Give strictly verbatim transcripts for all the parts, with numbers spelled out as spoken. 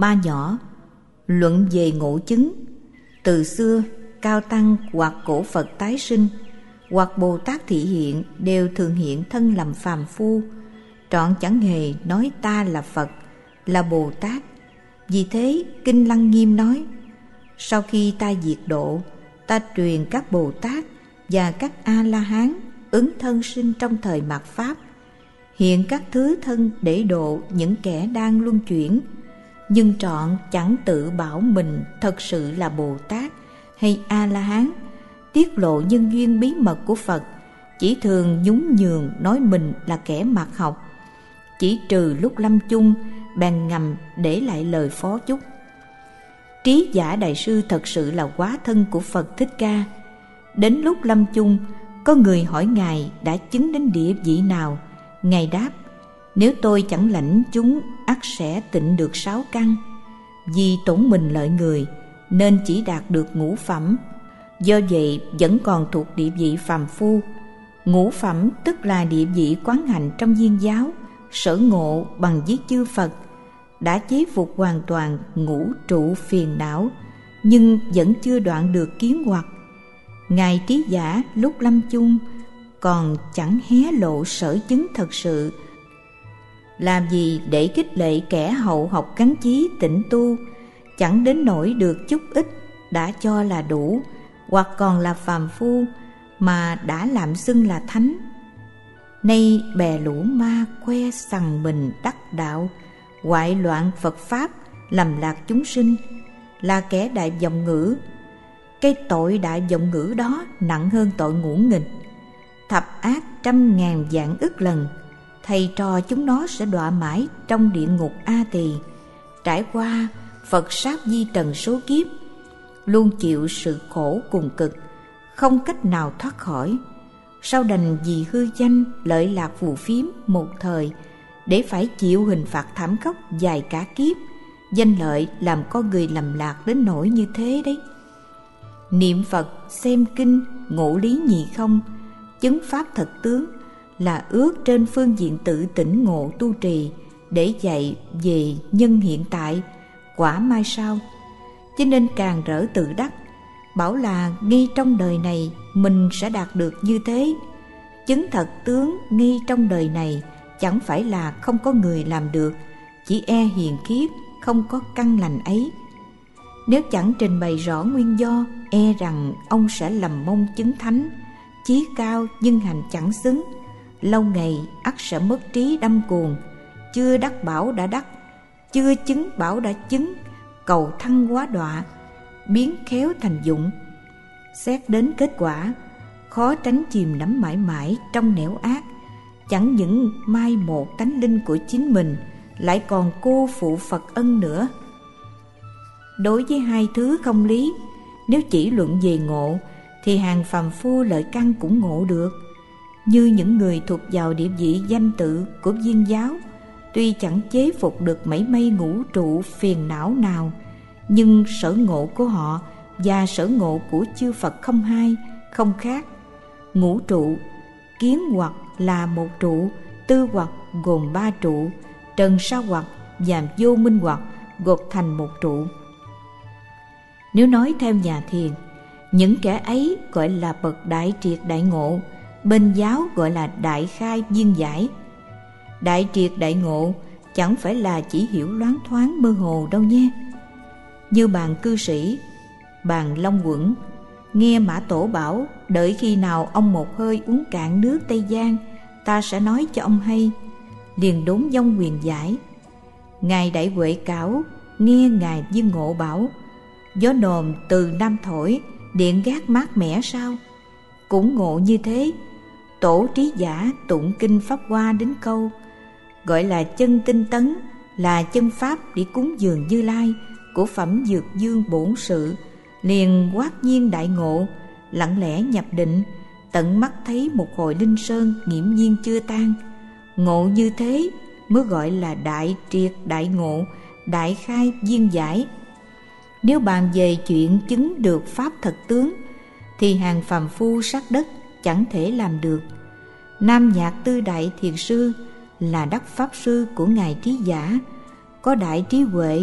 Ba nhỏ, luận về ngộ chứng. Từ xưa, Cao Tăng hoặc cổ Phật tái sinh, hoặc Bồ Tát thị hiện đều thường hiện thân làm phàm phu, trọn chẳng hề nói ta là Phật, là Bồ Tát. Vì thế, Kinh Lăng Nghiêm nói, sau khi ta diệt độ, ta truyền các Bồ Tát và các A-la-hán ứng thân sinh trong thời mạt Pháp, hiện các thứ thân để độ những kẻ đang luân chuyển, nhưng trọn chẳng tự bảo mình thật sự là Bồ Tát hay A-la-hán, tiết lộ nhân duyên bí mật của Phật, chỉ thường nhún nhường nói mình là kẻ mạt học, chỉ trừ lúc lâm chung bèn ngầm để lại lời phó chúc. Trí Giả Đại Sư thật sự là hóa thân của Phật Thích Ca. Đến lúc lâm chung, có người hỏi Ngài đã chứng đến địa vị nào. Ngài đáp, nếu tôi chẳng lãnh chúng, ắt sẽ tịnh được sáu căn. Vì tổn mình lợi người, nên chỉ đạt được ngũ phẩm. Do vậy vẫn còn thuộc địa vị phàm phu. Ngũ phẩm tức là địa vị quán hạnh trong viên giáo, sở ngộ bằng với chư Phật, đã chế phục hoàn toàn ngũ trụ phiền não, nhưng vẫn chưa đoạn được kiến hoặc. Ngài Trí Giả lúc lâm chung còn chẳng hé lộ sở chứng thật sự. Làm gì để khích lệ kẻ hậu học cánh chí tịnh tu, chẳng đến nỗi được chút ít đã cho là đủ, hoặc còn là phàm phu mà đã làm xưng là thánh. Nay bè lũ ma khoe sằng mình đắc đạo, hoại loạn Phật Pháp, lầm lạc chúng sinh, là kẻ đại vọng ngữ. Cái tội đại vọng ngữ đó nặng hơn tội ngũ nghịch, thập ác trăm ngàn vạn ức lần. Thầy trò chúng nó sẽ đọa mãi trong địa ngục A Tỳ, trải qua Phật sát di trần số kiếp, luôn chịu sự khổ cùng cực, không cách nào thoát khỏi. Sau đành vì hư danh lợi lạc phù phiếm một thời, để phải chịu hình phạt thảm khốc dài cả kiếp. Danh lợi làm con người lầm lạc đến nỗi như thế đấy. Niệm Phật, xem kinh, ngộ lý nhị không, chứng pháp thật tướng, là ước trên phương diện tự tỉnh ngộ tu trì, để dạy về nhân hiện tại, quả mai sau. Cho nên càng rỡ tự đắc, bảo là ngay trong đời này mình sẽ đạt được như thế. Chứng thật tướng ngay trong đời này chẳng phải là không có người làm được, chỉ e hiền kiếp không có căn lành ấy. Nếu chẳng trình bày rõ nguyên do, e rằng ông sẽ lầm mong chứng thánh, chí cao nhưng hành chẳng xứng, lâu ngày ắt sẽ mất trí đâm cuồng. Chưa đắc bảo đã đắc, chưa chứng bảo đã chứng, cầu thăng hóa đọa, biến khéo thành dụng. Xét đến kết quả, khó tránh chìm đắm mãi mãi trong nẻo ác. Chẳng những mai một tánh linh của chính mình, lại còn cô phụ Phật ân nữa. Đối với hai thứ không lý, nếu chỉ luận về ngộ, thì hàng phàm phu lợi căn cũng ngộ được. Như những người thuộc vào địa vị danh tự của viên giáo, tuy chẳng chế phục được mảy may ngũ trụ phiền não nào, nhưng sở ngộ của họ và sở ngộ của chư Phật không hai, không khác. Ngũ trụ, kiến hoặc là một trụ, tư hoặc gồm ba trụ, trần sa hoặc và vô minh hoặc gộp thành một trụ. Nếu nói theo nhà thiền, những kẻ ấy gọi là bậc đại triệt đại ngộ, bên giáo gọi là đại khai viên giải. Đại triệt đại ngộ chẳng phải là chỉ hiểu loáng thoáng mơ hồ đâu nhé. Như bàn cư sĩ, bàn Long Quẩn, nghe Mã Tổ bảo đợi khi nào ông một hơi uống cạn nước Tây Giang, ta sẽ nói cho ông hay, liền đốn vong quyền giải. Ngài Đại Huệ Cảo nghe Ngài Viên Ngộ bảo, gió nồm từ Nam thổi, điện gác mát mẻ sao? Cũng ngộ như thế. Tổ Trí Giả tụng kinh Pháp Hoa đến câu gọi là chân tinh tấn, là chân pháp để cúng dường Như Lai của phẩm Dược Dương bổn sự, liền quát nhiên đại ngộ, lặng lẽ nhập định, tận mắt thấy một hồi linh sơn nghiễm nhiên chưa tan. Ngộ như thế mới gọi là đại triệt đại ngộ, đại khai viên giải. Nếu bàn về chuyện chứng được pháp thật tướng, thì hàng phàm phu sát đất chẳng thể làm được. Nam Nhạc Tư Đại Thiền Sư là đắc pháp sư của Ngài Trí Giả, có đại trí huệ,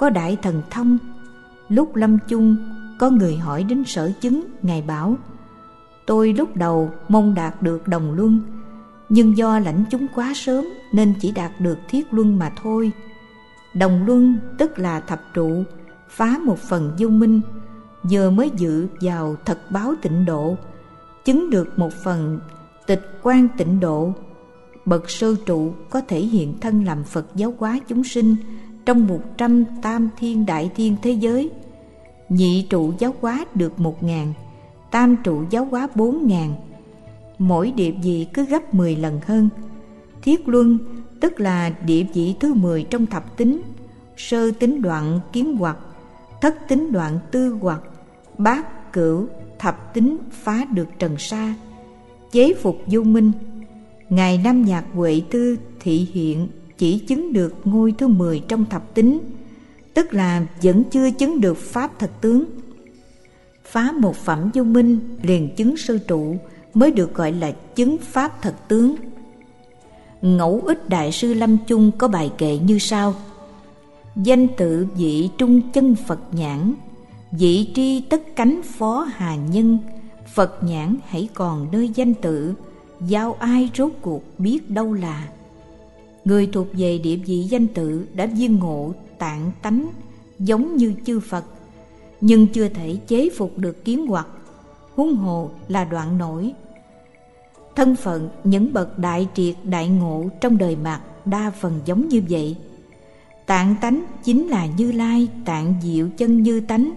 có đại thần thông. Lúc lâm chung, có người hỏi đến sở chứng. Ngài bảo: tôi lúc đầu mong đạt được đồng luân, nhưng do lãnh chúng quá sớm nên chỉ đạt được thiết luân mà thôi. Đồng luân tức là thập trụ, phá một phần vô minh, giờ mới dự vào thật báo tịnh độ, chứng được một phần tịch quan tịnh độ. Bậc sơ trụ có thể hiện thân làm Phật giáo hóa chúng sinh trong một trăm tam thiên đại thiên thế giới. Nhị trụ giáo hóa được một ngàn, tam trụ giáo hóa bốn ngàn, mỗi địa vị cứ gấp mười lần hơn. Thiết luân tức là địa vị thứ mười trong thập tính: sơ tính đoạn kiến hoặc, thất tính đoạn tư hoặc, bát cửu thập tính phá được trần sa, chế phục vô minh. Ngài Nam Nhạc Huệ Tư thị hiện chỉ chứng được ngôi thứ mười trong thập tính, tức là vẫn chưa chứng được pháp thật tướng. Phá một phẩm vô minh liền chứng sơ trụ mới được gọi là chứng pháp thật tướng. Ngẫu Ích Đại sư Lâm Chung có bài kệ như sau: danh tự vị trung chân Phật nhãn, vị tri tất cánh phó hà nhân. Phật nhãn hãy còn nơi danh tự, giao ai rốt cuộc biết đâu là. Người thuộc về địa vị danh tự đã viên ngộ tạng tánh giống như chư Phật, nhưng chưa thể chế phục được kiến hoặc, huống hồ là đoạn nổi. Thân phận những bậc đại triệt đại ngộ trong đời mạt đa phần giống như vậy. Tạng tánh chính là Như Lai tạng diệu chân như tánh,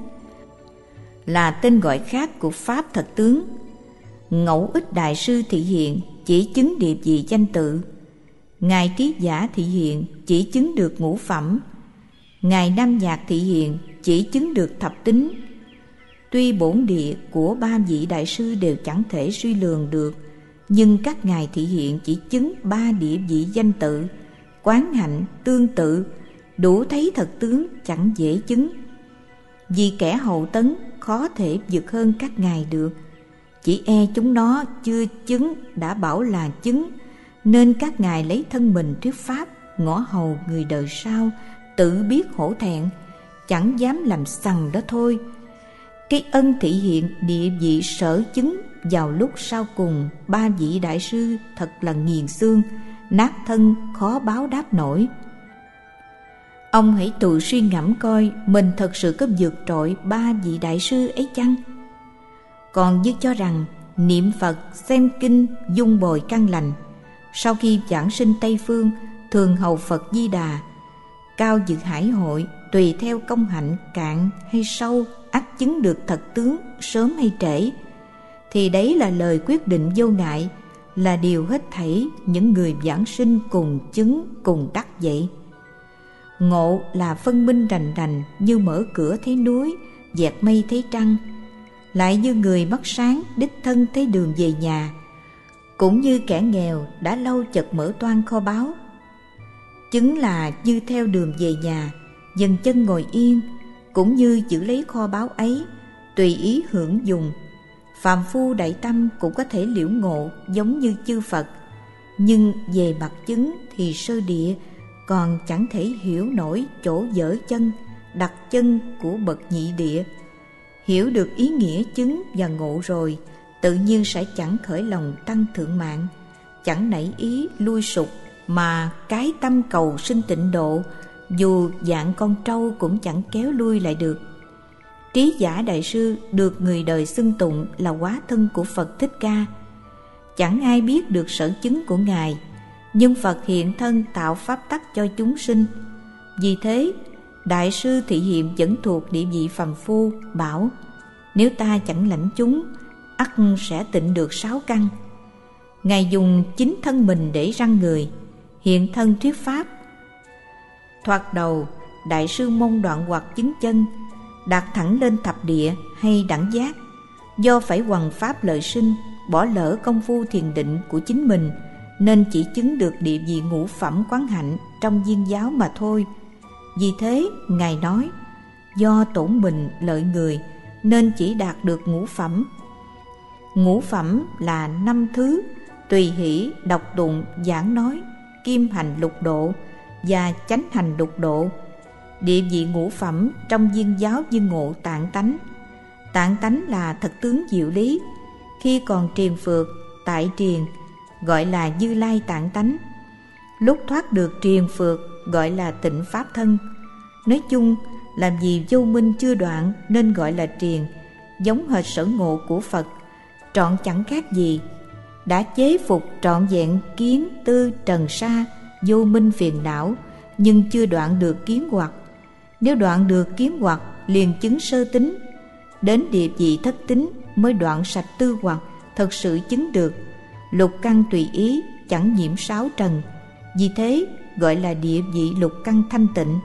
là tên gọi khác của pháp thật tướng. Ngẫu Ích Đại sư thị hiện chỉ chứng địa vị danh tự, Ngài Trí Giả thị hiện chỉ chứng được ngũ phẩm, Ngài Nam Nhạc thị hiện chỉ chứng được thập tính. Tuy bổn địa của ba vị đại sư đều chẳng thể suy lường được, nhưng các ngài thị hiện chỉ chứng ba địa vị danh tự, quán hạnh tương tự, đủ thấy thật tướng chẳng dễ chứng. Vì kẻ hậu tấn khó thể vượt hơn các ngài được, chỉ e chúng nó chưa chứng đã bảo là chứng, nên các ngài lấy thân mình thuyết pháp, ngõ hầu người đời sau tự biết hổ thẹn, chẳng dám làm sằng đó thôi. Cái ân thị hiện địa vị sở chứng vào lúc sau cùng ba vị đại sư thật là nghiền xương, nát thân khó báo đáp nổi. Ông hãy tự suy ngẫm coi mình thật sự có vượt trội ba vị đại sư ấy chăng? Còn như cho rằng niệm Phật, xem kinh, dung bồi căn lành, sau khi giảng sinh Tây Phương thường hầu Phật Di Đà, cao dự hải hội, tùy theo công hạnh cạn hay sâu, ắt chứng được thật tướng sớm hay trễ, thì đấy là lời quyết định vô ngại, là điều hết thảy những người giảng sinh cùng chứng cùng đắc vậy. Ngộ là phân minh rành rành như mở cửa thấy núi, dẹt mây thấy trăng, lại như người mắt sáng đích thân thấy đường về nhà, cũng như kẻ nghèo đã lâu chợt mở toan kho báu. Chứng là như theo đường về nhà, dần chân ngồi yên, cũng như giữ lấy kho báu ấy, tùy ý hưởng dùng. Phàm phu đại tâm cũng có thể liễu ngộ giống như chư Phật, nhưng về mặt chứng thì sơ địa, còn chẳng thể hiểu nổi chỗ dở chân, đặt chân của bậc nhị địa. Hiểu được ý nghĩa chứng và ngộ rồi, tự nhiên sẽ chẳng khởi lòng tăng thượng mạng, chẳng nảy ý lui sụp, mà cái tâm cầu sinh tịnh độ, dù dạng con trâu cũng chẳng kéo lui lại được. Trí Giả Đại sư được người đời xưng tụng là hóa thân của Phật Thích Ca. Chẳng ai biết được sở chứng của Ngài, nhưng Phật hiện thân tạo pháp tắc cho chúng sinh. Vì thế, Đại sư thị hiện vẫn thuộc địa vị phàm phu, bảo: nếu ta chẳng lãnh chúng, ắt sẽ tịnh được sáu căn. Ngài dùng chính thân mình để răn người, hiện thân thuyết pháp. Thoạt đầu, Đại sư mong đoạn hoặc chứng chân, đạt thẳng lên thập địa hay đẳng giác, do phải hoằng pháp lợi sinh, bỏ lỡ công phu thiền định của chính mình, nên chỉ chứng được địa vị ngũ phẩm quán hạnh trong viên giáo mà thôi. Vì thế, Ngài nói, do tổn mình lợi người, nên chỉ đạt được ngũ phẩm. Ngũ phẩm là năm thứ: tùy hỷ, đọc tụng, giảng nói, kim hành lục độ và chánh hành lục độ. Địa vị ngũ phẩm trong Viên giáo như ngộ tạng tánh. Tạng tánh là thật tướng diệu lý, khi còn triền phược tại triền gọi là Như Lai tạng tánh, lúc thoát được triền phược gọi là Tịnh pháp thân. Nói chung, làm vì vô minh chưa đoạn nên gọi là triền, giống hệt sở ngộ của Phật, trọn chẳng khác gì. Đã chế phục trọn vẹn kiến tư trần sa vô minh phiền não, nhưng chưa đoạn được kiến hoặc. Nếu đoạn được kiến hoặc liền chứng sơ tính, đến địa vị thất tính mới đoạn sạch tư hoặc, thật sự chứng được lục căn tùy ý, chẳng nhiễm sáu trần. Vì thế gọi là địa vị lục căn thanh tịnh.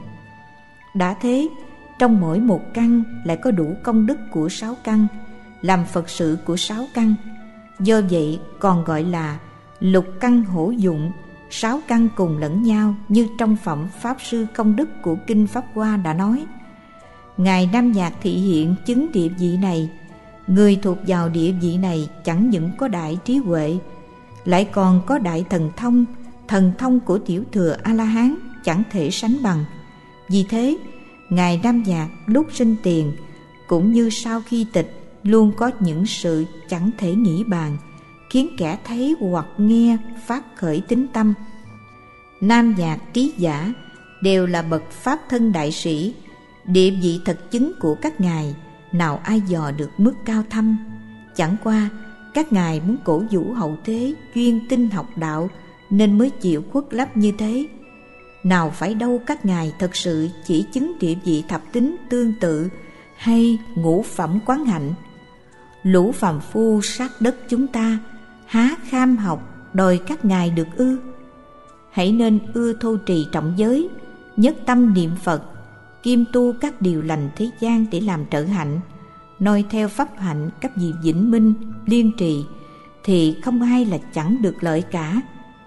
Đã thế, trong mỗi một căn lại có đủ công đức của sáu căn, làm Phật sự của sáu căn. Do vậy còn gọi là lục căn hữu dụng, sáu căn cùng lẫn nhau, như trong phẩm Pháp Sư Công Đức của Kinh Pháp Hoa đã nói. Ngài Nam Nhạc thị hiện chứng địa vị này. Người thuộc vào địa vị này chẳng những có đại trí huệ, lại còn có đại thần thông. Thần thông của tiểu thừa A-la-hán chẳng thể sánh bằng. Vì thế, Ngài Nam Nhạc lúc sinh tiền cũng như sau khi tịch luôn có những sự chẳng thể nghĩ bàn, khiến kẻ thấy hoặc nghe phát khởi tín tâm. Nam Nhạc trí giả đều là bậc pháp thân đại sĩ. Địa vị thật chứng của các ngài nào ai dò được mức cao thâm. Chẳng qua các ngài muốn cổ vũ hậu thế chuyên tinh học đạo nên mới chịu khuất lấp như thế. Nào phải đâu các ngài thật sự chỉ chứng địa vị thập tính tương tự hay ngũ phẩm quán hạnh. Lũ phàm phu sát đất chúng ta há kham học đòi các ngài được ư? Hãy nên ưa thô trì trọng giới, nhất tâm niệm Phật, kiêm tu các điều lành thế gian để làm trợ hạnh, noi theo pháp hạnh các vị vĩnh minh liên trì, thì không ai là chẳng được lợi cả.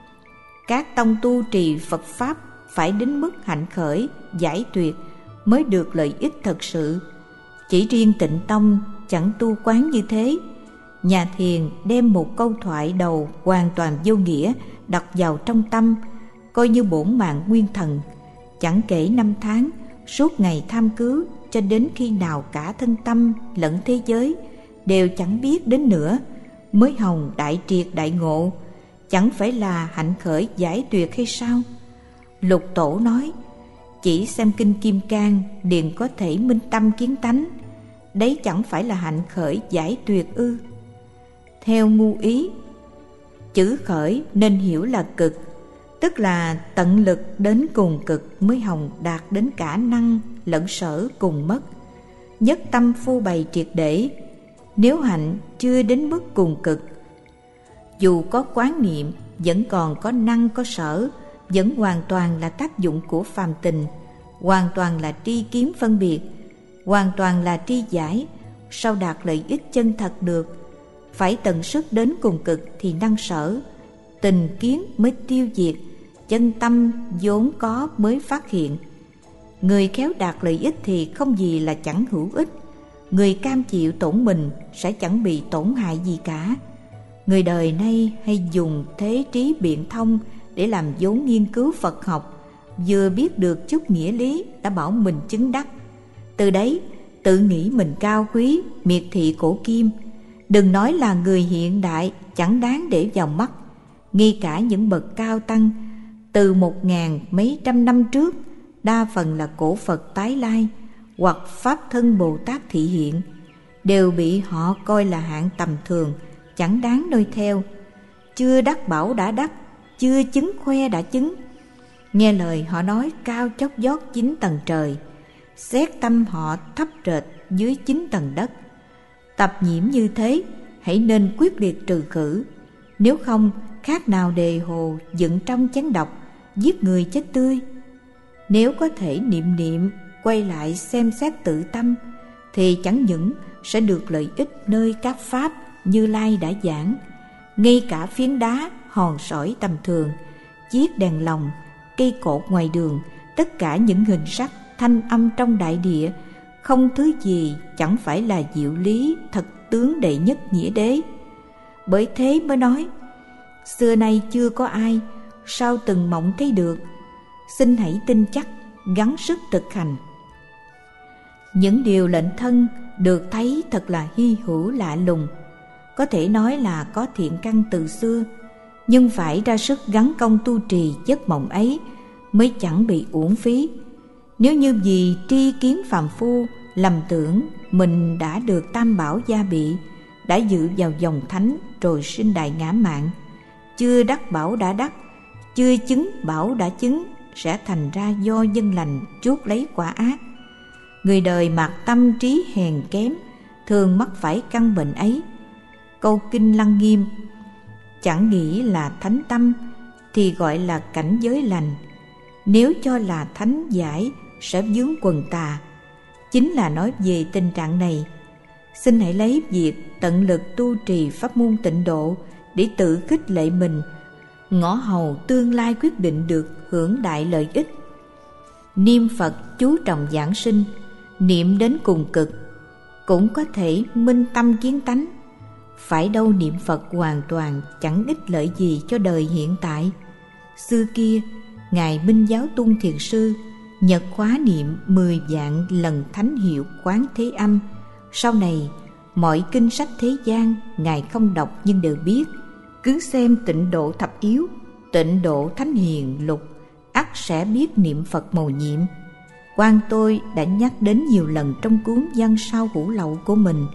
Các tông tu trì Phật pháp phải đến mức hạnh khởi giải tuyệt mới được lợi ích thật sự. Chỉ riêng Tịnh tông chẳng tu quán như thế. Nhà thiền đem một câu thoại đầu hoàn toàn vô nghĩa đặt vào trong tâm, coi như bổn mạng nguyên thần, chẳng kể năm tháng, suốt ngày tham cứu, cho đến khi nào cả thân tâm lẫn thế giới đều chẳng biết đến nữa, mới hồng đại triệt đại ngộ. Chẳng phải là hạnh khởi giải tuyệt hay sao? Lục Tổ nói, chỉ xem kinh Kim Cang liền có thể minh tâm kiến tánh, đấy chẳng phải là hạnh khởi giải tuyệt ư? Theo ngu ý, chữ khởi nên hiểu là cực, tức là tận lực đến cùng cực mới hồng đạt đến cả năng lẫn sở cùng mất, nhất tâm phô bày triệt để. Nếu hạnh chưa đến mức cùng cực, dù có quán niệm vẫn còn có năng có sở, vẫn hoàn toàn là tác dụng của phàm tình, hoàn toàn là tri kiến phân biệt, hoàn toàn là tri giải. Sao đạt lợi ích chân thật được? Phải tận sức đến cùng cực thì năng sở, tình kiến mới tiêu diệt, chân tâm vốn có mới phát hiện. Người khéo đạt lợi ích thì không gì là chẳng hữu ích. Người cam chịu tổn mình sẽ chẳng bị tổn hại gì cả. Người đời nay hay dùng thế trí biện thông để làm vốn nghiên cứu Phật học, vừa biết được chút nghĩa lý đã bảo mình chứng đắc. Từ đấy tự nghĩ mình cao quý, miệt thị cổ kim. Đừng nói là người hiện đại chẳng đáng để vào mắt. Ngay cả những bậc cao tăng từ một ngàn mấy trăm năm trước, đa phần là cổ Phật tái lai hoặc Pháp thân Bồ Tát thị hiện, đều bị họ coi là hạng tầm thường, chẳng đáng noi theo. Chưa đắc bảo đã đắc, chưa chứng khoe đã chứng. Nghe lời họ nói cao chót vót chín tầng trời, xét tâm họ thấp trệt dưới chín tầng đất. Tập nhiễm như thế hãy nên quyết liệt trừ khử, nếu không khác nào đề hồ dựng trong chén độc, giết người chết tươi. Nếu có thể niệm niệm quay lại xem xét tự tâm, thì chẳng những sẽ được lợi ích nơi các pháp Như Lai đã giảng. Ngay cả phiến đá, hòn sỏi tầm thường, chiếc đèn lồng, cây cột ngoài đường, tất cả những hình sắc, thanh âm trong đại địa, không thứ gì chẳng phải là diệu lý thật tướng đệ nhất nghĩa đế. Bởi thế mới nói, xưa nay chưa có ai, sao từng mộng thấy được. Xin hãy tin chắc, gắng sức thực hành. Những điều lệnh thân được thấy thật là hy hữu lạ lùng, có thể nói là có thiện căn từ xưa, nhưng phải ra sức gắng công tu trì giấc mộng ấy mới chẳng bị uổng phí. Nếu như vì tri kiến phàm phu lầm tưởng mình đã được tam bảo gia bị, đã dự vào dòng thánh rồi sinh đại ngã mạn, chưa đắc bảo đã đắc, chưa chứng bảo đã chứng, sẽ thành ra do nhân lành chuốc lấy quả ác. Người đời mạt tâm trí hèn kém thường mắc phải căn bệnh ấy. Câu kinh Lăng Nghiêm: chẳng nghĩ là thánh tâm thì gọi là cảnh giới lành, nếu cho là thánh giải sẽ vướng quần tà, chính là nói về tình trạng này. Xin hãy lấy việc tận lực tu trì pháp môn tịnh độ để tự khích lệ mình, ngõ hầu tương lai quyết định được hưởng đại lợi ích. Niệm Phật chú trọng giảng sinh, niệm đến cùng cực cũng có thể minh tâm kiến tánh. Phải đâu niệm Phật hoàn toàn chẳng ích lợi gì cho đời hiện tại. Xưa kia, Ngài Minh Giáo Tung Thiền Sư nhật khóa niệm mười vạn lần thánh hiệu Quán Thế Âm. Sau này, mọi kinh sách thế gian Ngài không đọc nhưng đều biết. Cứ xem Tịnh Độ Thập Yếu, Tịnh Độ Thánh Hiền Lục, ắt sẽ biết niệm Phật mầu nhiệm. Quan tôi đã nhắc đến nhiều lần trong cuốn Văn Sao Hữu Lậu của mình.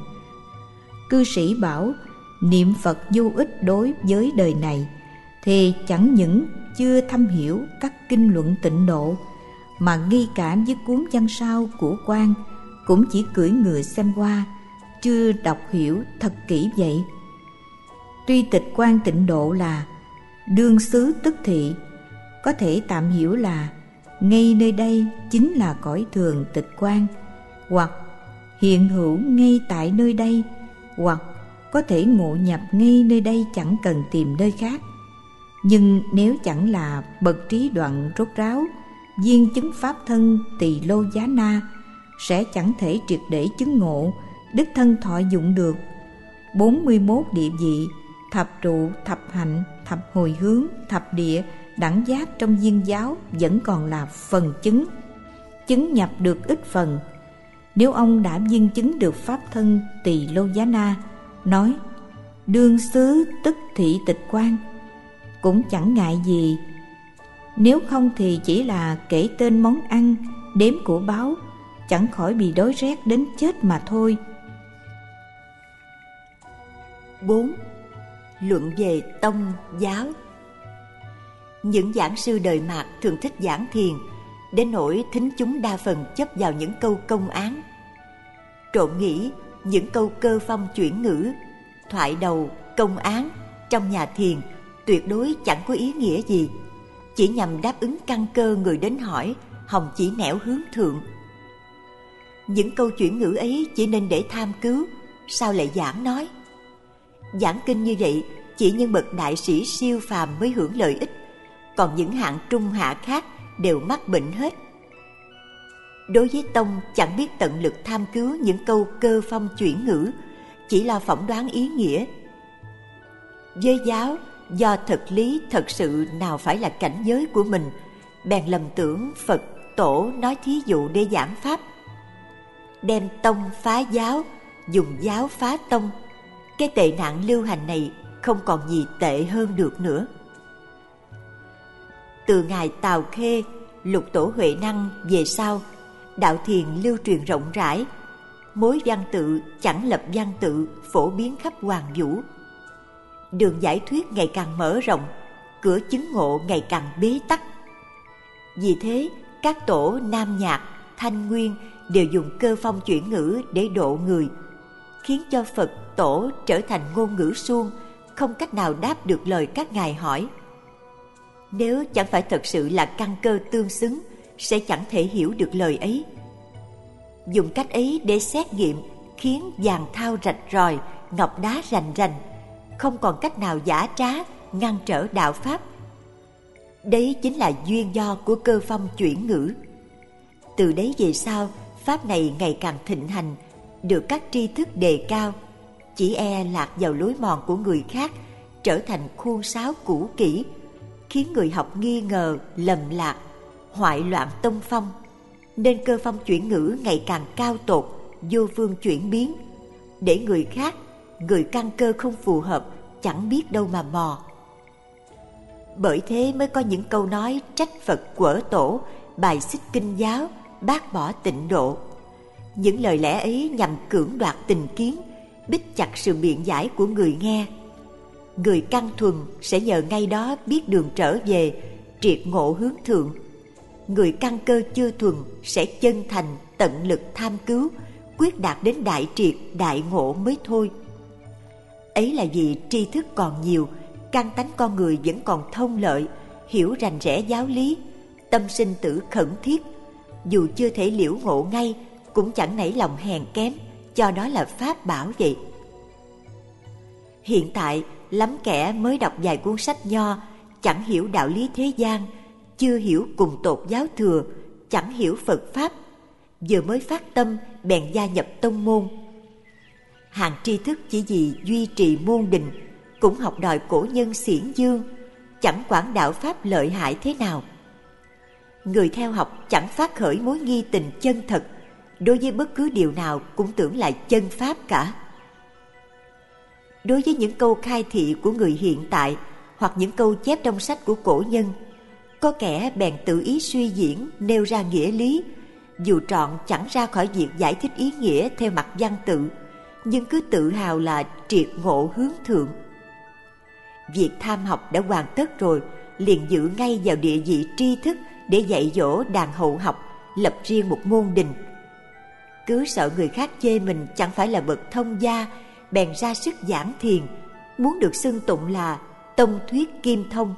Cư sĩ bảo niệm Phật vô ích đối với đời này, thì chẳng những chưa thâm hiểu các kinh luận tịnh độ, mà nghi cảm với cuốn Văn Sao của Quan cũng chỉ cưỡi ngựa xem qua, chưa đọc hiểu thật kỹ vậy. Tuy tịch quan tịnh độ là đương xứ tức thị, có thể tạm hiểu là ngay nơi đây chính là cõi thường tịch quan, hoặc hiện hữu ngay tại nơi đây, hoặc có thể ngộ nhập ngay nơi đây chẳng cần tìm nơi khác. Nhưng nếu chẳng là bậc trí đoạn rốt ráo, viên chứng pháp thân tỳ lô giá na, sẽ chẳng thể triệt để chứng ngộ đích thân thọ dụng được. bốn mươi mốt địa vị, thập trụ, thập hạnh, thập hồi hướng, thập địa, đẳng giác trong viên giáo vẫn còn là phần chứng, chứng nhập được ít phần. Nếu ông đã viên chứng được pháp thân tỳ lô giá na, nói đương xứ tức thị tịch quan, cũng chẳng ngại gì. Nếu không thì chỉ là kể tên món ăn, đếm của báo, chẳng khỏi bị đói rét đến chết mà thôi. bốn. Luận về tông giáo. Những giảng sư đời Mạt thường thích giảng thiền, đến nỗi thính chúng đa phần chấp vào những câu công án. Trộm nghĩ những câu cơ phong chuyển ngữ, thoại đầu, công án trong nhà thiền tuyệt đối chẳng có ý nghĩa gì, chỉ nhằm đáp ứng căn cơ người đến hỏi, hòng chỉ nẻo hướng thượng. Những câu chuyển ngữ ấy chỉ nên để tham cứu, sao lại giảng nói? Giảng kinh như vậy chỉ những bậc đại sĩ siêu phàm mới hưởng lợi ích, còn những hạng trung hạ khác đều mắc bệnh hết. Đối với tông chẳng biết tận lực tham cứu những câu cơ phong chuyển ngữ, chỉ lo phỏng đoán ý nghĩa. Với giáo, do thực lý thật sự nào phải là cảnh giới của mình, bèn lầm tưởng Phật tổ nói thí dụ để giảng pháp. Đem tông phá giáo, dùng giáo phá tông, cái tệ nạn lưu hành này không còn gì tệ hơn được nữa. Từ ngài Tào Khê, Lục Tổ Huệ Năng về sau, đạo thiền lưu truyền rộng rãi, mối văn tự chẳng lập văn tự phổ biến khắp hoàn vũ. Đường giải thuyết ngày càng mở rộng, cửa chứng ngộ ngày càng bế tắc. Vì thế, các tổ Nam Nhạc, Thanh Nguyên đều dùng cơ phong chuyển ngữ để độ người, khiến cho Phật tổ trở thành ngôn ngữ suông, không cách nào đáp được lời các ngài hỏi. Nếu chẳng phải thật sự là căn cơ tương xứng, sẽ chẳng thể hiểu được lời ấy. Dùng cách ấy để xét nghiệm, khiến vàng thau rạch ròi, ngọc đá rành rành, không còn cách nào giả trá ngăn trở đạo pháp. Đấy chính là duyên do của cơ phong chuyển ngữ. Từ đấy về sau, pháp này ngày càng thịnh hành, được các tri thức đề cao, chỉ e lạc vào lối mòn của người khác, trở thành khuôn sáo cũ kỹ, khiến người học nghi ngờ, lầm lạc, hoại loạn tông phong. nên cơ phong chuyển ngữ ngày càng cao tột, vô phương chuyển biến, để người khác, người căn cơ không phù hợp, chẳng biết đâu mà mò. Bởi thế mới có những câu nói trách Phật quở tổ, bài xích kinh giáo, bác bỏ tịnh độ. Những lời lẽ ấy nhằm cưỡng đoạt tình kiến, bích chặt sự biện giải của người nghe. Người căn thuần sẽ nhờ ngay đó biết đường trở về, triệt ngộ hướng thượng. Người căn cơ chưa thuần sẽ chân thành tận lực tham cứu, quyết đạt đến đại triệt đại ngộ mới thôi. Ấy là vì tri thức còn nhiều, căn tánh con người vẫn còn thông lợi, hiểu rành rẽ giáo lý, tâm sinh tử khẩn thiết. Dù chưa thể liễu ngộ ngay, cũng chẳng nảy lòng hèn kém, cho đó là pháp bảo vậy. Hiện tại, lắm kẻ mới đọc vài cuốn sách nho, chẳng hiểu đạo lý thế gian, chưa hiểu cùng tột giáo thừa, chẳng hiểu Phật Pháp, vừa mới phát tâm bèn gia nhập tông môn. Hàng tri thức chỉ vì duy trì môn đình, cũng học đòi cổ nhân xiển dương, chẳng quản đạo Pháp lợi hại thế nào. Người theo học chẳng phát khởi mối nghi tình chân thật, đối với bất cứ điều nào cũng tưởng là chân Pháp cả. Đối với những câu khai thị của người hiện tại, hoặc những câu chép trong sách của cổ nhân, có kẻ bèn tự ý suy diễn nêu ra nghĩa lý, dù trọn chẳng ra khỏi việc giải thích ý nghĩa theo mặt văn tự, nhưng cứ tự hào là triệt ngộ hướng thượng. Việc tham học đã hoàn tất rồi, liền dự ngay vào địa vị tri thức để dạy dỗ đàn hậu học, lập riêng một môn đình. Cứ sợ người khác chê mình chẳng phải là bậc thông gia, bèn ra sức giảng thiền, muốn được xưng tụng là tông thuyết kim thông.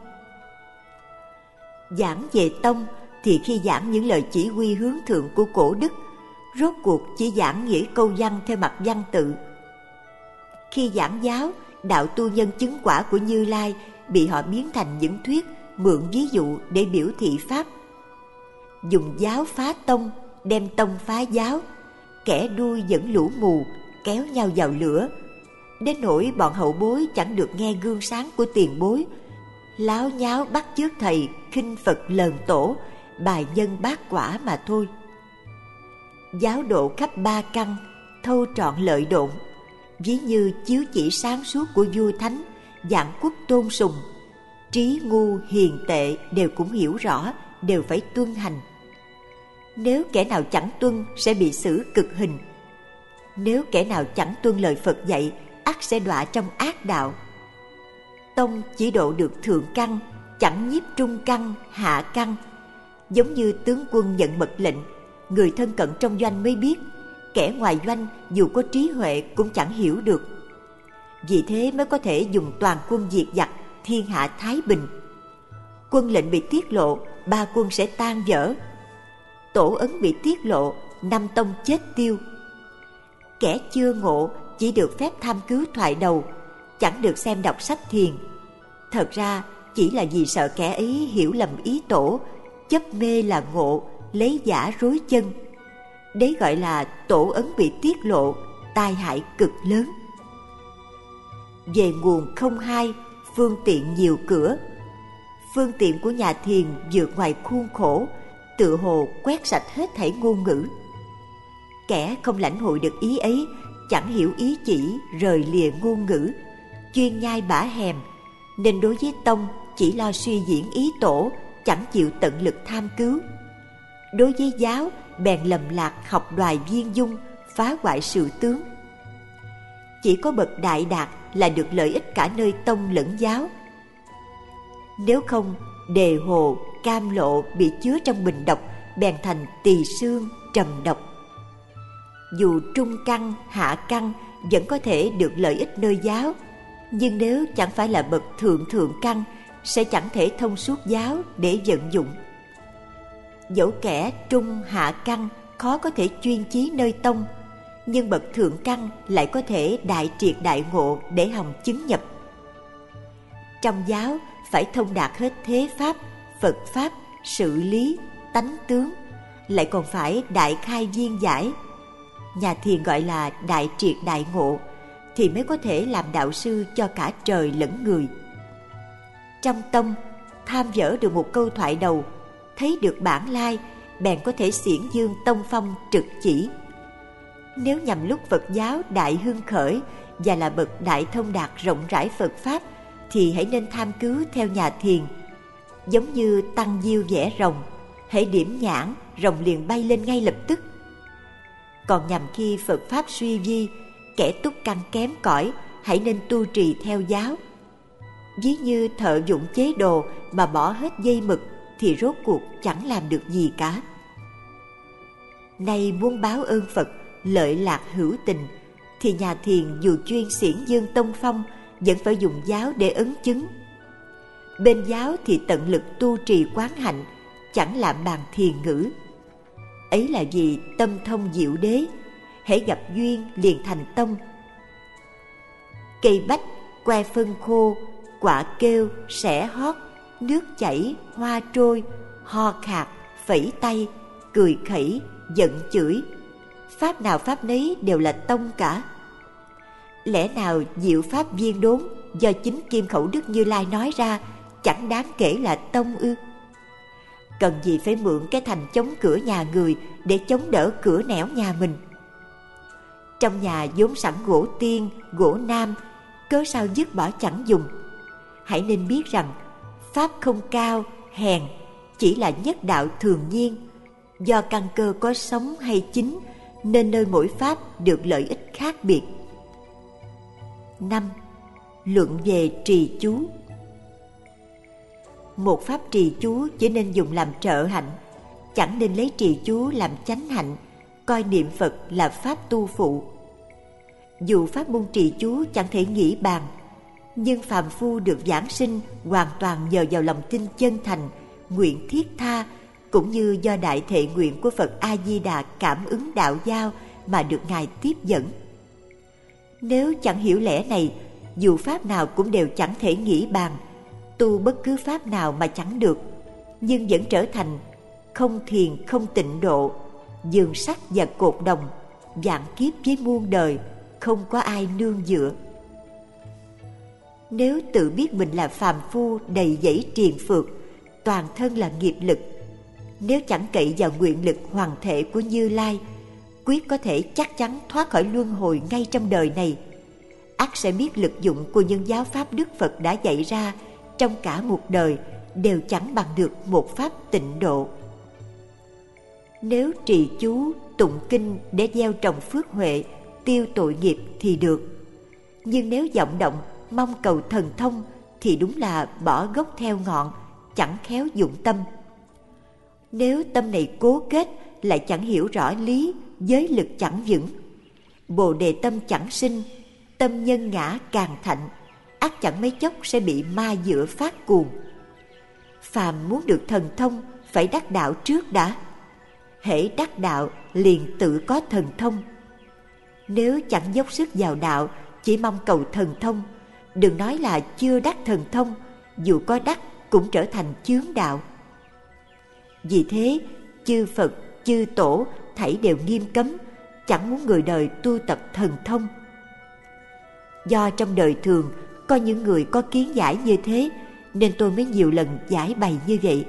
Giảng về tông thì khi giảng những lời chỉ huy hướng thượng của cổ đức, rốt cuộc chỉ giảng nghĩa câu văn theo mặt văn tự. Khi giảng giáo, đạo tu nhân chứng quả của Như Lai bị họ biến thành những thuyết mượn ví dụ để biểu thị pháp. Dùng giáo phá tông, đem tông phá giáo, kẻ đuôi dẫn lũ mù, kéo nhau vào lửa. Đến nỗi bọn hậu bối chẳng được nghe gương sáng của tiền bối, láo nháo bắt chước thầy, khinh Phật lờn tổ, bài nhân bát quả mà thôi. Giáo độ khắp ba căn, thâu trọn lợi độn, ví như chiếu chỉ sáng suốt của vua thánh, dạng quốc tôn sùng. Trí ngu hiền tệ đều cũng hiểu rõ, đều phải tuân hành. Nếu kẻ nào chẳng tuân sẽ bị xử cực hình. Nếu kẻ nào chẳng tuân lời Phật dạy, ắt sẽ đọa trong ác đạo. Tông chỉ độ được thượng căn, chẳng nhiếp trung căn, hạ căn. Giống như tướng quân nhận mật lệnh, người thân cận trong doanh mới biết, kẻ ngoài doanh dù có trí huệ cũng chẳng hiểu được. Vì thế mới có thể dùng toàn quân diệt giặc, thiên hạ thái bình. Quân lệnh bị tiết lộ, ba quân sẽ tan vỡ. Tổ ấn bị tiết lộ, năm tông chết tiêu. Kẻ chưa ngộ chỉ được phép tham cứu thoại đầu, chẳng được xem đọc sách thiền. Thật ra chỉ là vì sợ kẻ ấy hiểu lầm ý tổ, chấp mê là ngộ, lấy giả rối chân. Đấy gọi là tổ ấn bị tiết lộ, tai hại cực lớn. Về nguồn không hai, phương tiện nhiều cửa. Phương tiện của nhà thiền vượt ngoài khuôn khổ, tựa hồ quét sạch hết thảy ngôn ngữ. Kẻ không lãnh hội được ý ấy, chẳng hiểu ý chỉ, rời lìa ngôn ngữ, chuyên nhai bả hèm, nên đối với tông chỉ lo suy diễn ý tổ, chẳng chịu tận lực tham cứu. Đối với giáo bèn lầm lạc học đoài viên dung, phá hoại sự tướng. Chỉ có bậc đại đạt là được lợi ích cả nơi tông lẫn giáo. Nếu không, đề hồ, cam lộ bị chứa trong bình độc, bèn thành tỳ xương, trầm độc. Dù trung căn, hạ căn vẫn có thể được lợi ích nơi giáo, nhưng nếu chẳng phải là bậc thượng thượng căn, sẽ chẳng thể thông suốt giáo để vận dụng. Dẫu kẻ trung hạ căn khó có thể chuyên chí nơi tông, nhưng bậc thượng căn lại có thể đại triệt đại ngộ để hòng chứng nhập. Trong giáo phải thông đạt hết thế pháp, Phật pháp, sự lý, tánh tướng, lại còn phải đại khai viên giải. Nhà thiền gọi là đại triệt đại ngộ, thì mới có thể làm đạo sư cho cả trời lẫn người. Trong tông, tham dở được một câu thoại đầu, thấy được bản lai, bèn có thể xiển dương tông phong trực chỉ. Nếu nhằm lúc Phật giáo đại hưng khởi và là bậc đại thông đạt rộng rãi Phật Pháp, thì hãy nên tham cứu theo nhà thiền. Giống như tăng diêu vẽ rồng, hễ điểm nhãn, rồng liền bay lên ngay lập tức. Còn nhằm khi Phật Pháp suy vi, kẻ túc căn kém cỏi, hãy nên tu trì theo giáo. Ví như thợ dụng chế đồ mà bỏ hết dây mực, thì rốt cuộc chẳng làm được gì cả. Nay muốn báo ơn Phật, lợi lạc hữu tình, thì nhà thiền dù chuyên xiển dương tông phong, vẫn phải dùng giáo để ấn chứng. Bên giáo thì tận lực tu trì quán hạnh, chẳng lạm bàn thiền ngữ. Ấy là vì tâm thông diệu đế, hễ gặp duyên liền thành tông. Cây bách, que phân khô, quả kêu, sẻ hót, nước chảy, hoa trôi, ho khạc, phẩy tay, cười khẩy, giận chửi. Pháp nào pháp nấy đều là tông cả. Lẽ nào diệu pháp viên đốn do chính Kim Khẩu Đức Như Lai nói ra chẳng đáng kể là tông ư? Cần gì phải mượn cái thành chống cửa nhà người để chống đỡ cửa nẻo nhà mình? Trong nhà vốn sẵn gỗ tiên, gỗ nam, cớ sao dứt bỏ chẳng dùng? Hãy nên biết rằng pháp không cao, hèn, chỉ là nhất đạo thường nhiên. Do căn cơ có sống hay chín, nên nơi mỗi pháp được lợi ích khác biệt. năm. Luận về trì chú. Một pháp trì chú chỉ nên dùng làm trợ hạnh, chẳng nên lấy trì chú làm chánh hạnh, coi niệm Phật là pháp tu phụ. Dù pháp môn trì chú chẳng thể nghĩ bàn, nhưng phàm phu được giảng sinh hoàn toàn nhờ vào lòng tin chân thành, nguyện thiết tha, cũng như do đại thệ nguyện của Phật A Di Đà cảm ứng đạo giao mà được Ngài tiếp dẫn. Nếu chẳng hiểu lẽ này, dù pháp nào cũng đều chẳng thể nghĩ bàn, tu bất cứ pháp nào mà chẳng được, nhưng vẫn trở thành không thiền không tịnh độ, giường sắt và cột đồng, vạn kiếp với muôn đời, không có ai nương dựa. Nếu tự biết mình là phàm phu đầy dẫy triền phược, toàn thân là nghiệp lực, nếu chẳng cậy vào nguyện lực hoàn thể của Như Lai, quyết có thể chắc chắn thoát khỏi luân hồi ngay trong đời này. Ắt sẽ biết lực dụng của những giáo pháp Đức Phật đã dạy ra trong cả một đời đều chẳng bằng được một pháp tịnh độ. Nếu trì chú, tụng kinh để gieo trồng phước huệ, tiêu tội nghiệp thì được. Nhưng nếu vọng động, mong cầu thần thông thì đúng là bỏ gốc theo ngọn, chẳng khéo dụng tâm. Nếu tâm này cố kết lại chẳng hiểu rõ lý, giới lực chẳng vững, bồ đề tâm chẳng sinh, tâm nhân ngã càng thạnh, ắt chẳng mấy chốc sẽ bị ma dựa phát cuồng. Phàm muốn được thần thông phải đắc đạo trước đã. Hễ đắc đạo liền tự có thần thông. Nếu chẳng dốc sức vào đạo, chỉ mong cầu thần thông, đừng nói là chưa đắc thần thông, dù có đắc cũng trở thành chướng đạo. Vì thế, chư Phật, chư Tổ thảy đều nghiêm cấm, chẳng muốn người đời tu tập thần thông. Do trong đời thường có những người có kiến giải như thế, nên tôi mới nhiều lần giải bày như vậy.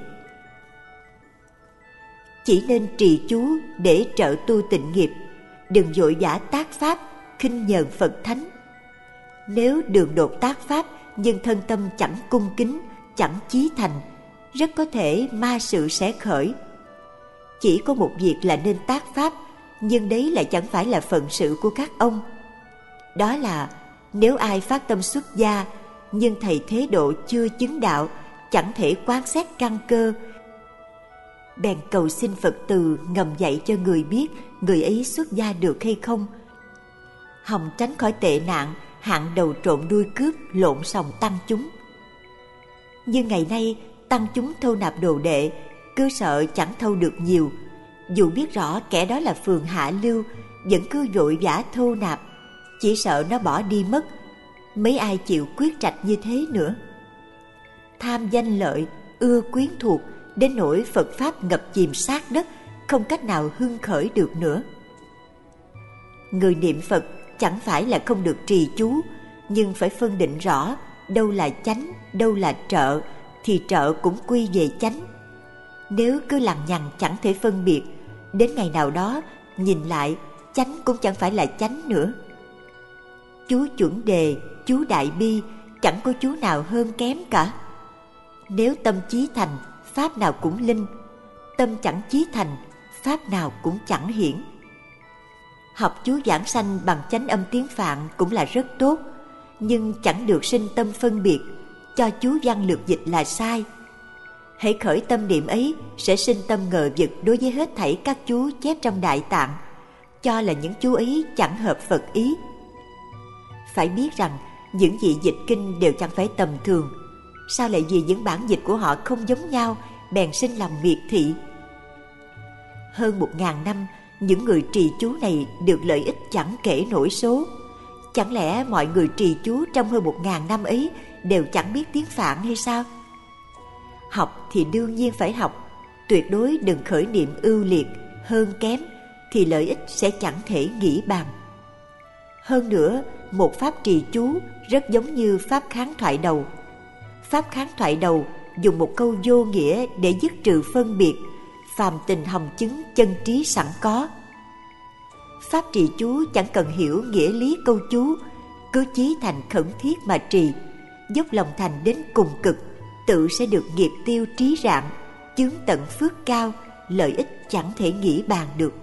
Chỉ nên trì chú để trợ tu tịnh nghiệp, đừng vội vã tác pháp, khinh nhờn Phật Thánh. Nếu đường đột tác pháp nhưng thân tâm chẳng cung kính, chẳng chí thành, rất có thể ma sự sẽ khởi. Chỉ có một việc là nên tác pháp, nhưng đấy lại chẳng phải là phận sự của các ông. Đó là nếu ai phát tâm xuất gia, nhưng thầy thế độ chưa chứng đạo, chẳng thể quán xét căn cơ, bèn cầu xin Phật từ ngầm dạy cho người biết người ấy xuất gia được hay không, hòng tránh khỏi tệ nạn hạng đầu trộm đuôi cướp lộn xòng tăng chúng. Nhưng ngày nay tăng chúng thâu nạp đồ đệ, cứ sợ chẳng thâu được nhiều, dù biết rõ kẻ đó là phường hạ lưu, vẫn cứ vội vã thâu nạp, chỉ sợ nó bỏ đi mất. Mấy ai chịu quyết trạch như thế nữa? Tham danh lợi, ưa quyến thuộc, đến nỗi Phật Pháp ngập chìm sát đất, không cách nào hưng khởi được nữa. Người niệm Phật chẳng phải là không được trì chú, nhưng phải phân định rõ đâu là chánh, đâu là trợ, thì trợ cũng quy về chánh. Nếu cứ lằng nhằng chẳng thể phân biệt, đến ngày nào đó nhìn lại chánh cũng chẳng phải là chánh nữa. Chú chuẩn đề, chú đại bi, chẳng có chú nào hơn kém cả. Nếu tâm chí thành, pháp nào cũng linh. Tâm chẳng chí thành, pháp nào cũng chẳng hiển. Học chú giảng sanh bằng chánh âm tiếng Phạn cũng là rất tốt, nhưng chẳng được sinh tâm phân biệt, cho chú văn lược dịch là sai. Hễ khởi tâm niệm ấy sẽ sinh tâm ngờ vực đối với hết thảy các chú chép trong Đại Tạng, cho là những chú ấy chẳng hợp Phật ý. Phải biết rằng những vị dịch kinh đều chẳng phải tầm thường, sao lại vì những bản dịch của họ không giống nhau bèn sinh lòng miệt thị. Hơn một ngàn năm, những người trì chú này được lợi ích chẳng kể nổi số. Chẳng lẽ mọi người trì chú trong hơn một ngàn năm ấy đều chẳng biết tiếng Phạn hay sao? Học thì đương nhiên phải học, tuyệt đối đừng khởi niệm ưu liệt, hơn kém, thì lợi ích sẽ chẳng thể nghĩ bàn. Hơn nữa, một pháp trì chú rất giống như pháp kháng thoại đầu. Pháp kháng thoại đầu dùng một câu vô nghĩa để dứt trừ phân biệt, phàm tình hồng chứng chân trí sẵn có. Pháp trì chú chẳng cần hiểu nghĩa lý câu chú, cứ chí thành khẩn thiết mà trì, dốc lòng thành đến cùng cực, tự sẽ được nghiệp tiêu trí rạng, chướng tận phước cao, lợi ích chẳng thể nghĩ bàn được.